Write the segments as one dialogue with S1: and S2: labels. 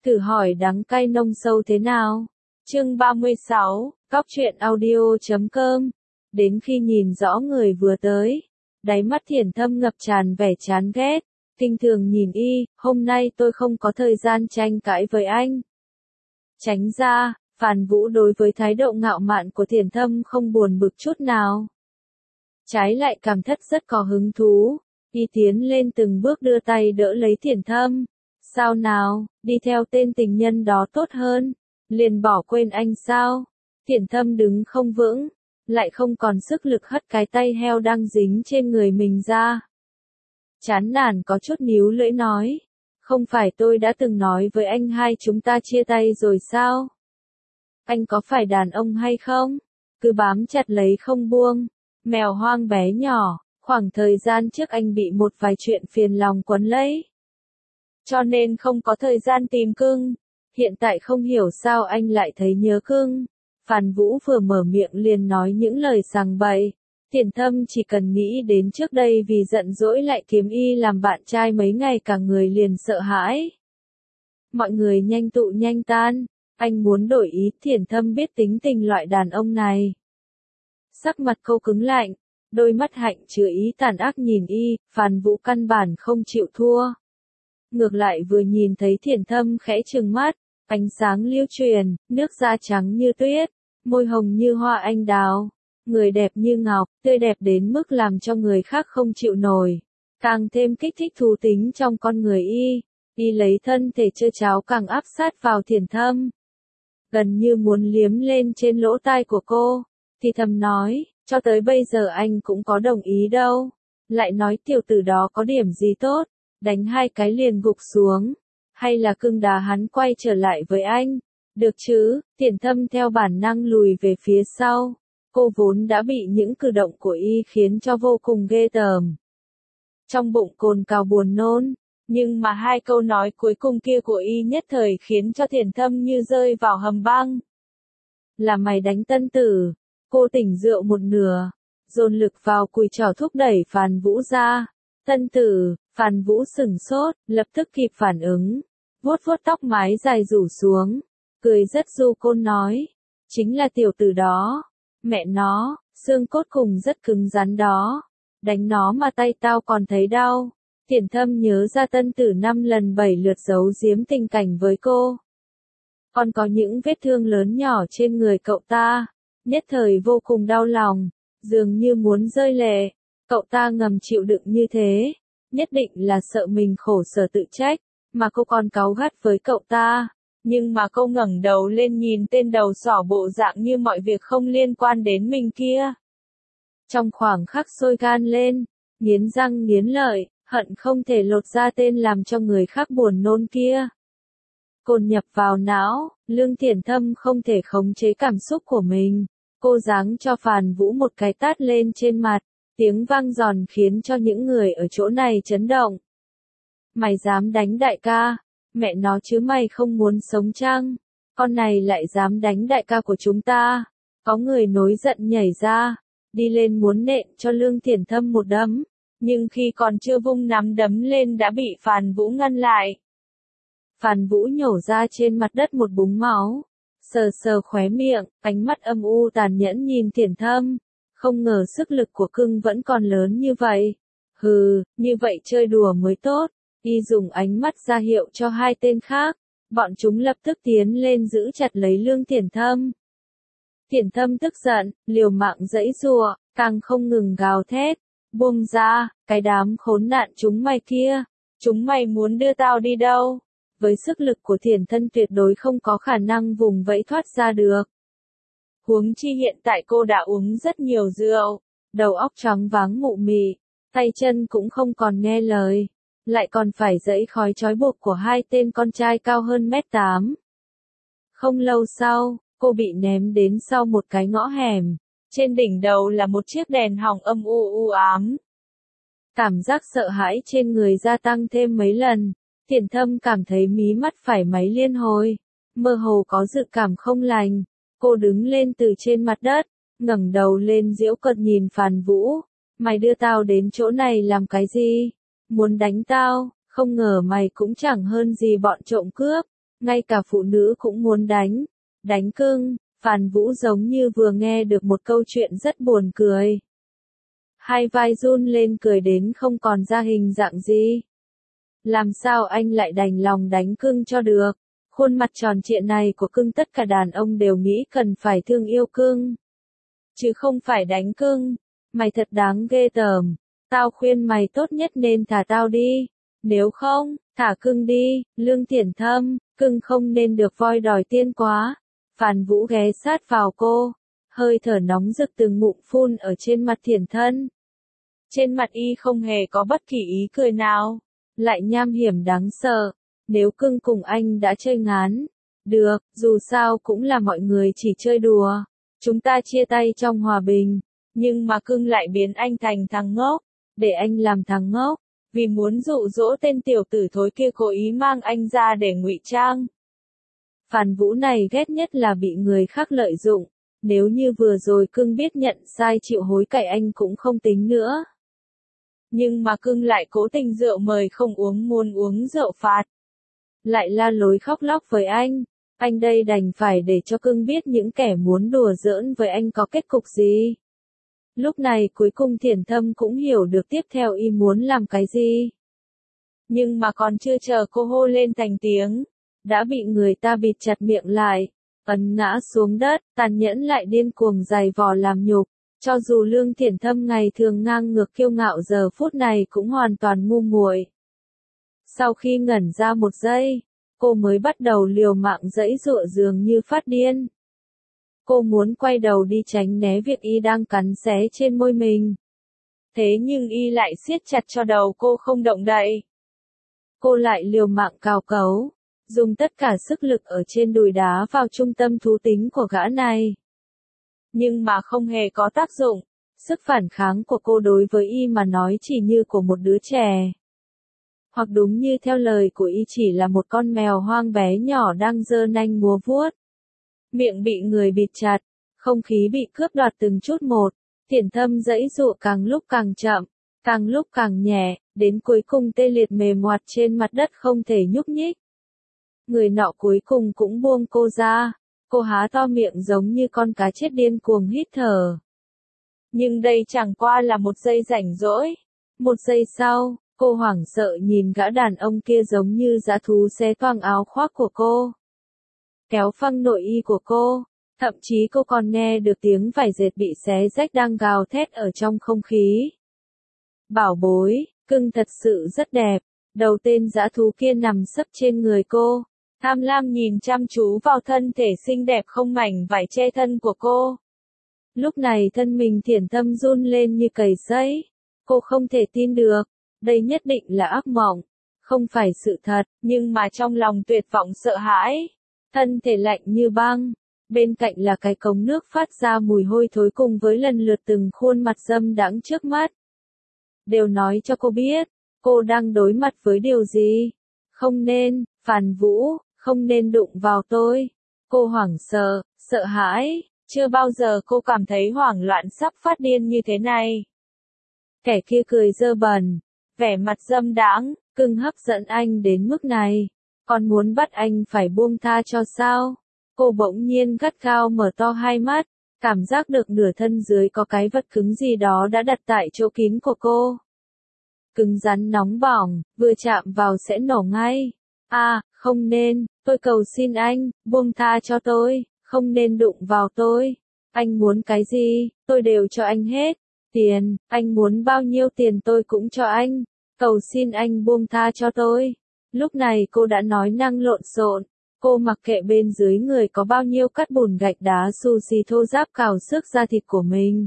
S1: Thử hỏi đắng cay nông sâu thế nào? Chương 36, Cóc truyện audio.com. Đến khi nhìn rõ người vừa tới, đáy mắt Thiển Thâm ngập tràn vẻ chán ghét, kinh thường nhìn y, hôm nay tôi không có thời gian tranh cãi với anh. Tránh ra, Phàn Vũ đối với thái độ ngạo mạn của Thiển Thâm không buồn bực chút nào. Trái lại cảm thất rất có hứng thú, y tiến lên từng bước đưa tay đỡ lấy Thiển Thâm. Sao nào, đi theo tên tình nhân đó tốt hơn, liền bỏ quên anh sao? Thiển Thâm đứng không vững, lại không còn sức lực hất cái tay heo đang dính trên người mình ra. Chán nản có chút níu lưỡi nói, không phải tôi đã từng nói với anh hai chúng ta chia tay rồi sao? Anh có phải đàn ông hay không? Cứ bám chặt lấy không buông, mèo hoang bé nhỏ, khoảng thời gian trước anh bị một vài chuyện phiền lòng quấn lấy. Cho nên không có thời gian tìm cưng, hiện tại không hiểu sao anh lại thấy nhớ cưng. Phàn Vũ vừa mở miệng liền nói những lời sằng bậy. Thiển Thâm chỉ cần nghĩ đến trước đây vì giận dỗi lại kiếm y làm bạn trai mấy ngày cả người liền sợ hãi. Mọi người nhanh tụ nhanh tan, anh muốn đổi ý. Thiển Thâm biết tính tình loại đàn ông này. Sắc mặt cô cứng lạnh, đôi mắt hạnh chứa ý tàn ác nhìn y, Phàn Vũ căn bản không chịu thua. Ngược lại vừa nhìn thấy Thiển Thâm khẽ trừng mắt, ánh sáng lưu truyền, nước da trắng như tuyết, môi hồng như hoa anh đào, người đẹp như ngọc, tươi đẹp đến mức làm cho người khác không chịu nổi, càng thêm kích thích thú tính trong con người y lấy thân thể trơ tráo càng áp sát vào Thiển Thâm. Gần như muốn liếm lên trên lỗ tai của cô, thì thầm nói, cho tới bây giờ anh cũng có đồng ý đâu, lại nói tiểu tử đó có điểm gì tốt. Đánh hai cái liền gục xuống, hay là cưng đá hắn quay trở lại với anh, được chứ? Thiển Thâm theo bản năng lùi về phía sau, cô vốn đã bị những cử động của y khiến cho vô cùng ghê tởm. Trong bụng cồn cào buồn nôn, nhưng mà hai câu nói cuối cùng kia của y nhất thời khiến cho Thiển Thâm như rơi vào hầm băng. Là mày đánh tân tử, cô tỉnh rượu một nửa, dồn lực vào cùi chỏ thúc đẩy Phàn Vũ ra. Tân tử, Phàn Vũ sửng sốt, lập tức kịp phản ứng, vuốt vuốt tóc mái dài rủ xuống, cười rất du côn nói, chính là tiểu tử đó, mẹ nó, xương cốt cùng rất cứng rắn đó, đánh nó mà tay tao còn thấy đau. Thiển Thâm nhớ ra tân tử 5 lần 7 lượt giấu giếm tình cảnh với cô. Còn có những vết thương lớn nhỏ trên người cậu ta, nhất thời vô cùng đau lòng, dường như muốn rơi lệ. Cậu ta ngầm chịu đựng như thế, nhất định là sợ mình khổ sở tự trách, mà cô còn cáu gắt với cậu ta. Nhưng mà cô ngẩng đầu lên nhìn tên đầu sỏ bộ dạng như mọi việc không liên quan đến mình kia. Trong khoảng khắc sôi gan lên, nghiến răng nghiến lợi, hận không thể lột ra tên làm cho người khác buồn nôn kia. Cồn nhập vào não, Lương Thiển Thâm không thể khống chế cảm xúc của mình. Cô giáng cho Phàn Vũ một cái tát lên trên mặt. Tiếng vang giòn khiến cho những người ở chỗ này chấn động. Mày dám đánh đại ca, mẹ nó chứ mày không muốn sống chăng? Con này lại dám đánh đại ca của chúng ta. Có người nổi giận nhảy ra, đi lên muốn nện cho Lương Thiển Thâm một đấm, nhưng khi còn chưa vung nắm đấm lên đã bị Phàn Vũ ngăn lại. Phàn Vũ nhổ ra trên mặt đất một búng máu, sờ sờ khóe miệng, ánh mắt âm u tàn nhẫn nhìn Thiển Thâm. Không ngờ sức lực của cưng vẫn còn lớn như vậy. Hừ, như vậy chơi đùa mới tốt. Y dùng ánh mắt ra hiệu cho hai tên khác. Bọn chúng lập tức tiến lên giữ chặt lấy Lương Thiển Thâm. Thiển Thâm tức giận, liều mạng giãy giụa, càng không ngừng gào thét. Buông ra, cái đám khốn nạn chúng mày kia. Chúng mày muốn đưa tao đi đâu? Với sức lực của Thiển Thâm tuyệt đối không có khả năng vùng vẫy thoát ra được. Huống chi hiện tại cô đã uống rất nhiều rượu, đầu óc choáng váng mụ mị, tay chân cũng không còn nghe lời, lại còn phải giãy khói trói buộc của hai tên con trai cao hơn 1m8. Không lâu sau, cô bị ném đến sau một cái ngõ hẻm, trên đỉnh đầu là một chiếc đèn hỏng âm u ám. Cảm giác sợ hãi trên người gia tăng thêm mấy lần, Thiển Thâm cảm thấy mí mắt phải máy liên hồi, mơ hồ có dự cảm không lành. Cô đứng lên từ trên mặt đất, ngẩng đầu lên giễu cợt nhìn Phàn Vũ. Mày đưa tao đến chỗ này làm cái gì? Muốn đánh tao? Không ngờ mày cũng chẳng hơn gì bọn trộm cướp. ngay cả phụ nữ cũng muốn đánh. Đánh cưng, Phan Vũ giống như vừa nghe được một câu chuyện rất buồn cười. Hai vai run lên cười đến không còn ra hình dạng gì. Làm sao anh lại đành lòng đánh cưng cho được? Khuôn mặt tròn trịa này của cưng tất cả đàn ông đều nghĩ cần phải thương yêu cưng. Chứ không phải đánh cưng. Mày thật đáng ghê tởm. Tao khuyên mày tốt nhất nên thả tao đi. Nếu không, thả cưng đi. Lương Thiển Thâm, cưng không nên được voi đòi tiên quá. Phan Vũ ghé sát vào cô. Hơi thở nóng rực từng ngụm phun ở trên mặt Thiển Thân. Trên mặt y không hề có bất kỳ ý cười nào. Lại nham hiểm đáng sợ. Nếu cưng cùng anh đã chơi ngán. Được, dù sao cũng là mọi người chỉ chơi đùa. Chúng ta chia tay trong hòa bình. Nhưng mà cưng lại biến anh thành thằng ngốc. Để anh làm thằng ngốc. Vì muốn dụ dỗ tên tiểu tử thối kia cố ý mang anh ra để ngụy trang. Phan Vũ này ghét nhất là bị người khác lợi dụng. Nếu như vừa rồi cưng biết nhận sai chịu hối cải anh cũng không tính nữa. Nhưng mà cưng lại cố tình rượu mời không uống muốn uống rượu phạt. Lại la lối khóc lóc với anh đây đành phải để cho cưng biết những kẻ muốn đùa giỡn với anh có kết cục gì. Lúc này cuối cùng Thiển Thâm cũng hiểu được tiếp theo y muốn làm cái gì. Nhưng mà còn chưa chờ cô hô lên thành tiếng, đã bị người ta bịt chặt miệng lại, ấn ngã xuống đất, tàn nhẫn lại điên cuồng giày vò làm nhục. Cho dù Lương Thiển Thâm ngày thường ngang ngược kiêu ngạo giờ phút này cũng hoàn toàn ngu muội. Sau khi ngẩn ra một giây, cô mới bắt đầu liều mạng giãy giụa dường như phát điên. Cô muốn quay đầu đi tránh né việc y đang cắn xé trên môi mình. Thế nhưng y lại siết chặt cho đầu cô không động đậy. Cô lại liều mạng cào cấu, dùng tất cả sức lực ở trên đùi đá vào trung tâm thú tính của gã này. Nhưng mà không hề có tác dụng, sức phản kháng của cô đối với y mà nói chỉ như của một đứa trẻ. Hoặc đúng như theo lời của y chỉ là một con mèo hoang bé nhỏ đang giơ nanh múa vuốt. Miệng bị người bịt chặt, không khí bị cướp đoạt từng chút một, Thiển Thâm giãy giụa càng lúc càng chậm, càng lúc càng nhẹ, đến cuối cùng tê liệt mềm oặt trên mặt đất không thể nhúc nhích. Người nọ cuối cùng cũng buông cô ra, cô há to miệng giống như con cá chết điên cuồng hít thở. Nhưng đây chẳng qua là một giây rảnh rỗi. Một giây sau, cô hoảng sợ nhìn gã đàn ông kia giống như dã thú xé toang áo khoác của cô. Kéo phăng nội y của cô, thậm chí cô còn nghe được tiếng vải dệt bị xé rách đang gào thét ở trong không khí. Bảo bối, cưng thật sự rất đẹp, đầu tên dã thú kia nằm sấp trên người cô, tham lam nhìn chăm chú vào thân thể xinh đẹp không mảnh vải che thân của cô. Lúc này thân mình Thiển Thâm run lên như cầy sấy, cô không thể tin được, đây nhất định là ác mộng, không phải sự thật, nhưng mà trong lòng tuyệt vọng sợ hãi. Thân thể lạnh như băng, bên cạnh là cái cống nước phát ra mùi hôi thối cùng với lần lượt từng khuôn mặt dâm đãng trước mắt. Đều nói cho cô biết, cô đang đối mặt với điều gì. Không nên, Phan Vũ, không nên đụng vào tôi. Cô hoảng sợ, sợ hãi, chưa bao giờ cô cảm thấy hoảng loạn sắp phát điên như thế này. Kẻ kia cười dơ bẩn, vẻ mặt dâm đãng, cưng hấp dẫn anh đến mức này. Còn muốn bắt anh phải buông tha cho sao? Cô bỗng nhiên gắt gao mở to hai mắt, cảm giác được nửa thân dưới có cái vật cứng gì đó đã đặt tại chỗ kín của cô. Cứng rắn nóng bỏng, vừa chạm vào sẽ nổ ngay. Không nên, tôi cầu xin anh, buông tha cho tôi, không nên đụng vào tôi. Anh muốn cái gì, tôi đều cho anh hết. Tiền, anh muốn bao nhiêu tiền tôi cũng cho anh. Cầu xin anh buông tha cho tôi. Lúc này cô đã nói năng lộn xộn, cô mặc kệ bên dưới người có bao nhiêu cát bùn gạch đá sushi thô ráp cào xước da thịt của mình.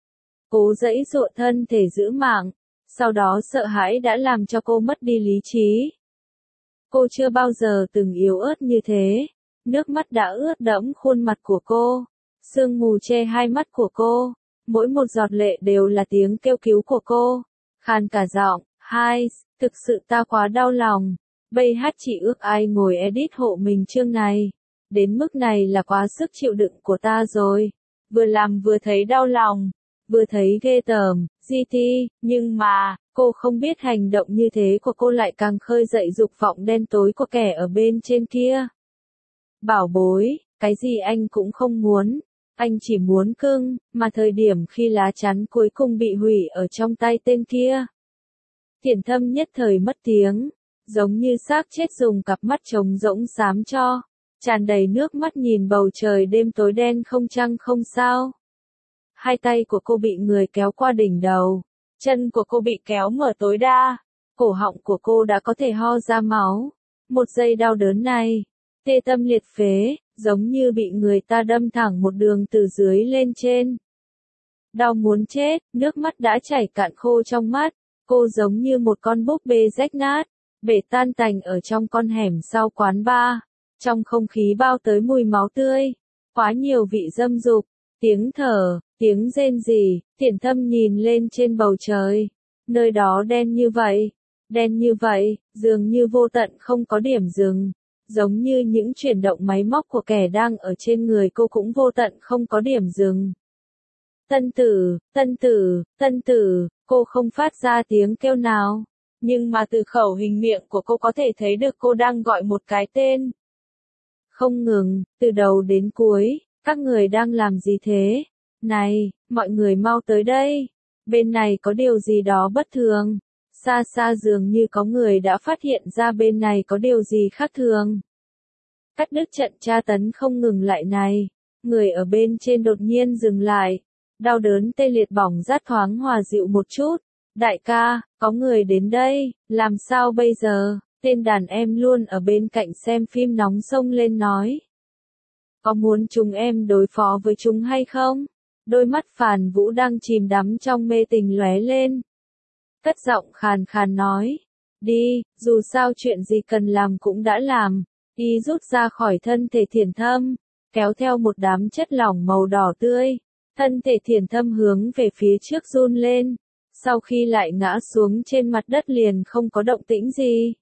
S1: Cố giãy giụa thân thể giữ mạng, sau đó sợ hãi đã làm cho cô mất đi lý trí. Cô chưa bao giờ từng yếu ớt như thế, nước mắt đã ướt đẫm khuôn mặt của cô, sương mù che hai mắt của cô, mỗi một giọt lệ đều là tiếng kêu cứu của cô, khàn cả giọng, thực sự ta quá đau lòng. Bây hát chỉ ước ai ngồi edit hộ mình chương này. Đến mức này là quá sức chịu đựng của ta rồi. Vừa làm vừa thấy đau lòng, vừa thấy ghê tởm, GT, nhưng mà, cô không biết hành động như thế của cô lại càng khơi dậy dục vọng đen tối của kẻ ở bên trên kia. Bảo bối, cái gì anh cũng không muốn. Anh chỉ muốn cưng, mà thời điểm khi lá chắn cuối cùng bị hủy ở trong tay tên kia. Thiển Thâm nhất thời mất tiếng, giống như xác chết dùng cặp mắt trống rỗng xám cho, tràn đầy nước mắt nhìn bầu trời đêm tối đen không trăng không sao. Hai tay của cô bị người kéo qua đỉnh đầu, chân của cô bị kéo mở tối đa, cổ họng của cô đã có thể ho ra máu. Một giây đau đớn này, tê tâm liệt phế, giống như bị người ta đâm thẳng một đường từ dưới lên trên. Đau muốn chết, nước mắt đã chảy cạn khô trong mắt, cô giống như một con búp bê rách nát, bể tan tành ở trong con hẻm sau quán bar. Trong không khí bao tới mùi máu tươi, quá nhiều vị dâm dục, tiếng thở, tiếng rên rỉ. Thiển Thâm nhìn lên trên bầu trời, nơi đó đen như vậy, dường như vô tận không có điểm dừng, giống như những chuyển động máy móc của kẻ đang ở trên người cô cũng vô tận không có điểm dừng. Tân tử, tân tử, tân tử, cô không phát ra tiếng kêu nào, nhưng mà từ khẩu hình miệng của cô có thể thấy được cô đang gọi một cái tên. Không ngừng, từ đầu đến cuối, các người đang làm gì thế? Này, mọi người mau tới đây. Bên này có điều gì đó bất thường. Xa xa dường như có người đã phát hiện ra bên này có điều gì khác thường. Cắt đứt trận tra tấn không ngừng lại này. Người ở bên trên đột nhiên dừng lại. Đau đớn tê liệt bỏng rát thoáng hòa dịu một chút. Đại ca, có người đến đây, làm sao bây giờ? Tên đàn em luôn ở bên cạnh xem phim nóng xông lên nói. Có muốn chúng em đối phó với chúng hay không? Đôi mắt Phàn Vũ đang chìm đắm trong mê tình lóe lên. Cất giọng khàn khàn nói. Đi, dù sao chuyện gì cần làm cũng đã làm. Y rút ra khỏi thân thể Thiển Thâm, kéo theo một đám chất lỏng màu đỏ tươi. Thân thể Thiển Thâm hướng về phía trước run lên. Sau khi lại ngã xuống trên mặt đất liền không có động tĩnh gì.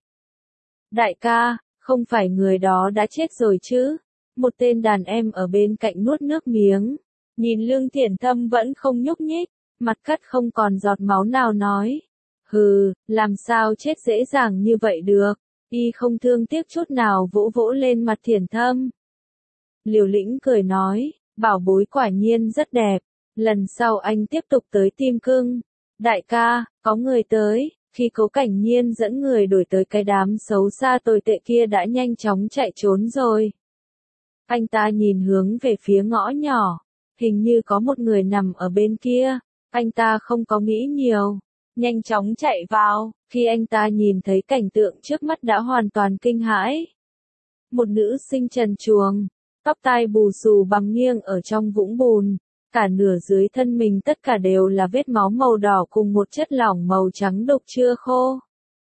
S1: Đại ca, không phải người đó đã chết rồi chứ? Một tên đàn em ở bên cạnh nuốt nước miếng. Nhìn lưng Thiển Thâm vẫn không nhúc nhích, mặt cắt không còn giọt máu nào nói. Hừ, làm sao chết dễ dàng như vậy được? Y không thương tiếc chút nào vỗ vỗ lên mặt Thiển Thâm. Liều Lĩnh cười nói, bảo bối quả nhiên rất đẹp. Lần sau anh tiếp tục tới Tim Cưng. Đại ca, có người tới. Khi Cố Cảnh Nhiên dẫn người đuổi tới cái đám xấu xa tồi tệ kia đã nhanh chóng chạy trốn rồi. Anh ta nhìn hướng về phía ngõ nhỏ. Hình như có một người nằm ở bên kia. Anh ta không có nghĩ nhiều. Nhanh chóng chạy vào. Khi anh ta nhìn thấy cảnh tượng trước mắt đã hoàn toàn kinh hãi. Một nữ sinh trần truồng. Tóc tai bù xù bằm nghiêng ở trong vũng bùn. Cả nửa dưới thân mình tất cả đều là vết máu màu đỏ cùng một chất lỏng màu trắng đục chưa khô.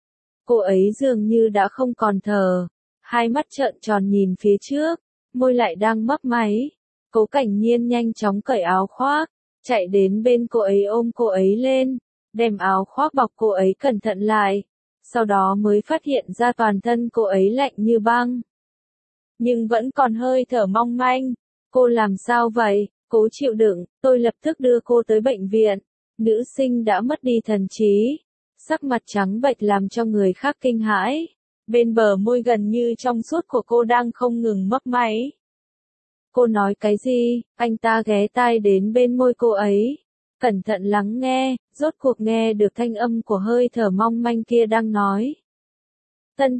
S1: Cô ấy dường như đã không còn thở. Hai mắt trợn tròn nhìn phía trước. Môi lại đang mấp máy. Cố Cảnh Nhiên nhanh chóng cởi áo khoác. Chạy đến bên cô ấy ôm cô ấy lên. Đem áo khoác bọc cô ấy cẩn thận lại. Sau đó mới phát hiện ra toàn thân cô ấy lạnh như băng. Nhưng vẫn còn hơi thở mong manh. Cô làm sao vậy? Cố chịu đựng, tôi lập tức đưa cô tới bệnh viện. Nữ sinh đã mất đi thần trí. Sắc mặt trắng bệch làm cho người khác kinh hãi. Bên bờ môi gần như trong suốt của cô đang không ngừng mấp máy. Cô nói cái gì? Anh ta ghé tai đến bên môi cô ấy. Cẩn thận lắng nghe, rốt cuộc nghe được thanh âm của hơi thở mong manh kia đang nói. Tân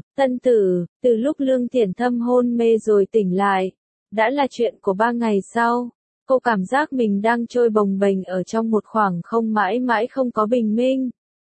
S1: tử, từ lúc Lương Thiển Thâm hôn mê rồi tỉnh lại. Đã là chuyện của 3 ngày sau. Cô cảm giác mình đang trôi bồng bềnh ở trong một khoảng không mãi mãi không có bình minh.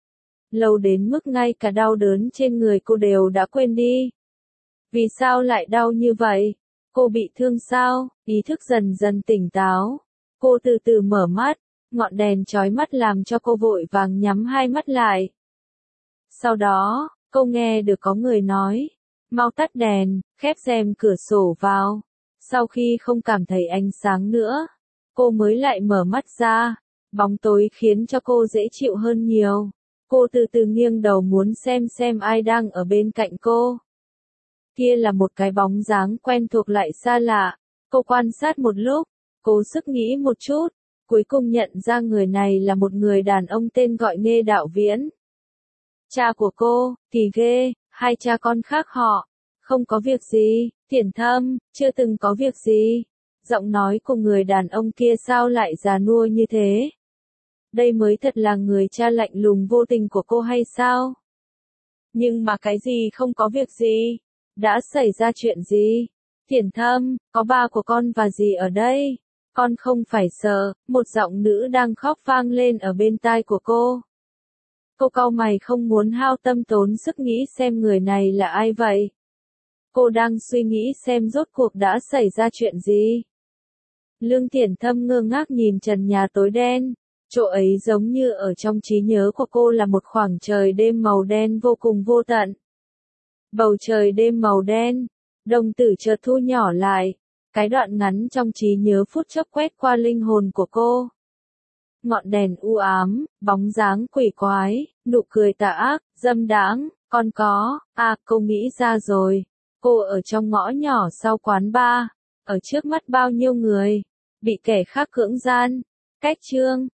S1: Lâu đến mức ngay cả đau đớn trên người cô đều đã quên đi. Vì sao lại đau như vậy? Cô bị thương sao? Ý thức dần dần tỉnh táo. Cô từ từ mở mắt, ngọn đèn chói mắt làm cho cô vội vàng nhắm hai mắt lại. Sau đó, cô nghe được có người nói, mau tắt đèn, khép rèm cửa sổ vào. Sau khi không cảm thấy ánh sáng nữa, cô mới lại mở mắt ra. Bóng tối khiến cho cô dễ chịu hơn nhiều. Cô từ từ nghiêng đầu muốn xem ai đang ở bên cạnh cô. Kia là một cái bóng dáng quen thuộc lại xa lạ. Cô quan sát một lúc, cố sức nghĩ một chút, cuối cùng nhận ra người này là một người đàn ông tên gọi Nghê Đạo Viễn. Cha của cô, thì ghê, hai cha con khác họ. Không có việc gì, Thiển Thâm, chưa từng có việc gì. Giọng nói của người đàn ông kia sao lại già nua như thế? Đây mới thật là người cha lạnh lùng vô tình của cô hay sao? Nhưng mà cái gì không có việc gì? Đã xảy ra chuyện gì? Thiển Thâm, có ba của con và dì ở đây. Con không phải sợ, một giọng nữ đang khóc vang lên ở bên tai của cô. Cô cau mày không muốn hao tâm tốn sức nghĩ xem người này là ai vậy. Cô đang suy nghĩ xem rốt cuộc đã xảy ra chuyện gì. Lương Thiển Thâm ngơ ngác nhìn trần nhà tối đen. Chỗ ấy giống như ở trong trí nhớ của cô là một khoảng trời đêm màu đen vô cùng vô tận. Bầu trời đêm màu đen, đồng tử chợt thu nhỏ lại. Cái đoạn ngắn trong trí nhớ phút chốc quét qua linh hồn của cô. Ngọn đèn u ám, bóng dáng quỷ quái, nụ cười tà ác, dâm đãng, con có, cô nghĩ ra rồi. Cô ở trong ngõ nhỏ sau quán bar, ở trước mắt bao nhiêu người, bị kẻ khác cưỡng gian. Cách chương